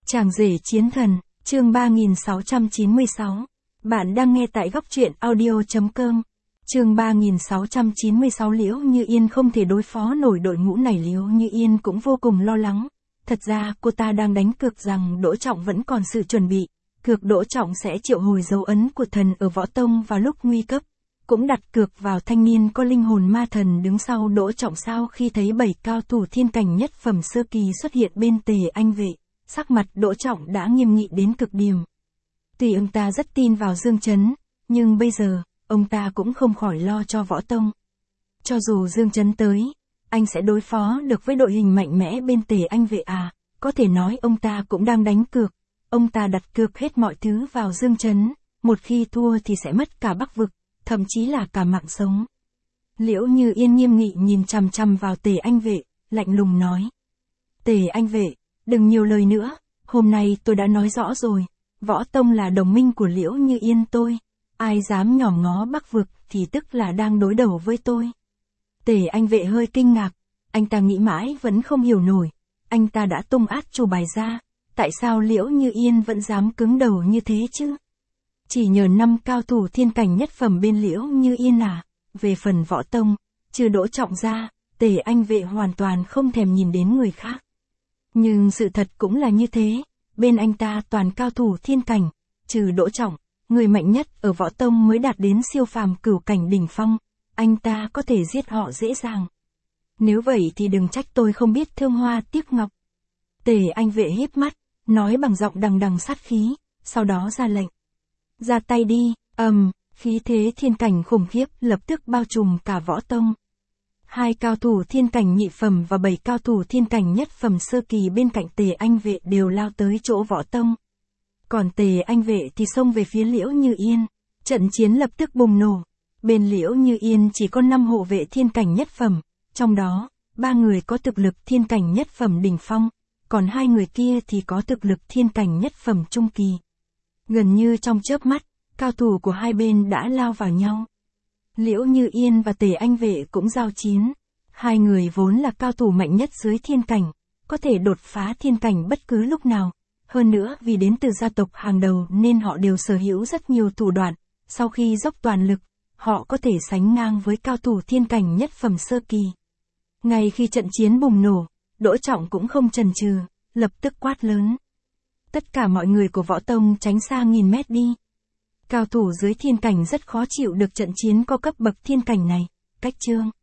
Chàng rể chiến thần, chương 3696. Bạn đang nghe tại góc truyện audio.com. Chương 3696. Liễu Như Yên không thể đối phó nổi đội ngũ này. Liễu Như Yên cũng vô cùng lo lắng. Thật ra cô ta đang đánh cược rằng Đỗ Trọng vẫn còn sự chuẩn bị. Cược Đỗ Trọng sẽ triệu hồi dấu ấn của thần ở Võ Tông vào lúc nguy cấp. Cũng đặt cược vào thanh niên có linh hồn ma thần đứng sau Đỗ Trọng. Sau khi thấy 7 cao thủ thiên cảnh nhất phẩm sơ kỳ xuất hiện bên Tề Anh Vệ, sắc mặt Đỗ Trọng đã nghiêm nghị đến cực điểm. Tuy ông ta rất tin vào Dương Chấn, nhưng bây giờ, ông ta cũng không khỏi lo cho Võ Tông. Cho dù Dương Chấn tới, anh sẽ đối phó được với đội hình mạnh mẽ bên Tề Anh Vệ à? Có thể nói ông ta cũng đang đánh cược. Ông ta đặt cược hết mọi thứ vào Dương Chấn, một khi thua thì sẽ mất cả Bắc Vực, thậm chí là cả mạng sống. Liễu Như Yên nghiêm nghị nhìn chằm chằm vào Tề Anh Vệ, lạnh lùng nói. Tề Anh Vệ, đừng nhiều lời nữa, hôm nay tôi đã nói rõ rồi, Võ Tông là đồng minh của Liễu Như Yên tôi, ai dám nhòm ngó Bắc Vực thì tức là đang đối đầu với tôi. Tề Anh Vệ hơi kinh ngạc, anh ta nghĩ mãi vẫn không hiểu nổi, anh ta đã tung át chủ bài ra, tại sao Liễu Như Yên vẫn dám cứng đầu như thế chứ? Chỉ nhờ 5 cao thủ thiên cảnh nhất phẩm bên Liễu Như Yên à? Về phần Võ Tông, trừ Đỗ Trọng ra, Tề Anh Vệ hoàn toàn không thèm nhìn đến người khác. Nhưng sự thật cũng là như thế, bên anh ta toàn cao thủ thiên cảnh, trừ Đỗ Trọng, người mạnh nhất ở Võ Tông mới đạt đến siêu phàm cửu cảnh đỉnh phong, anh ta có thể giết họ dễ dàng. Nếu vậy thì đừng trách tôi không biết thương hoa tiếc ngọc. Tề Anh Vệ híp mắt, nói bằng giọng đằng đằng sát khí, sau đó ra lệnh. Ra tay đi, khí thế thiên cảnh khủng khiếp lập tức bao trùm cả Võ Tông. 2 cao thủ thiên cảnh nhị phẩm và 7 cao thủ thiên cảnh nhất phẩm sơ kỳ bên cạnh Tề Anh Vệ đều lao tới chỗ Võ Tông. Còn Tề Anh Vệ thì xông về phía Liễu Như Yên. Trận chiến lập tức bùng nổ. Bên Liễu Như Yên chỉ có 5 hộ vệ thiên cảnh nhất phẩm, trong đó, 3 người có thực lực thiên cảnh nhất phẩm đỉnh phong, còn 2 người kia thì có thực lực thiên cảnh nhất phẩm trung kỳ. Gần như trong chớp mắt, cao thủ của hai bên đã lao vào nhau. Liễu Như Yên và Tề Anh Vệ cũng giao chiến. 2 người vốn là cao thủ mạnh nhất dưới thiên cảnh, có thể đột phá thiên cảnh bất cứ lúc nào. Hơn nữa vì đến từ gia tộc hàng đầu nên họ đều sở hữu rất nhiều thủ đoạn. Sau khi dốc toàn lực, họ có thể sánh ngang với cao thủ thiên cảnh nhất phẩm sơ kỳ. Ngay khi trận chiến bùng nổ, Đỗ Trọng cũng không chần chừ, lập tức quát lớn. Tất cả mọi người của Võ Tông tránh xa nghìn mét đi. Cao thủ dưới thiên cảnh rất khó chịu được trận chiến có cấp bậc thiên cảnh này. Cách chương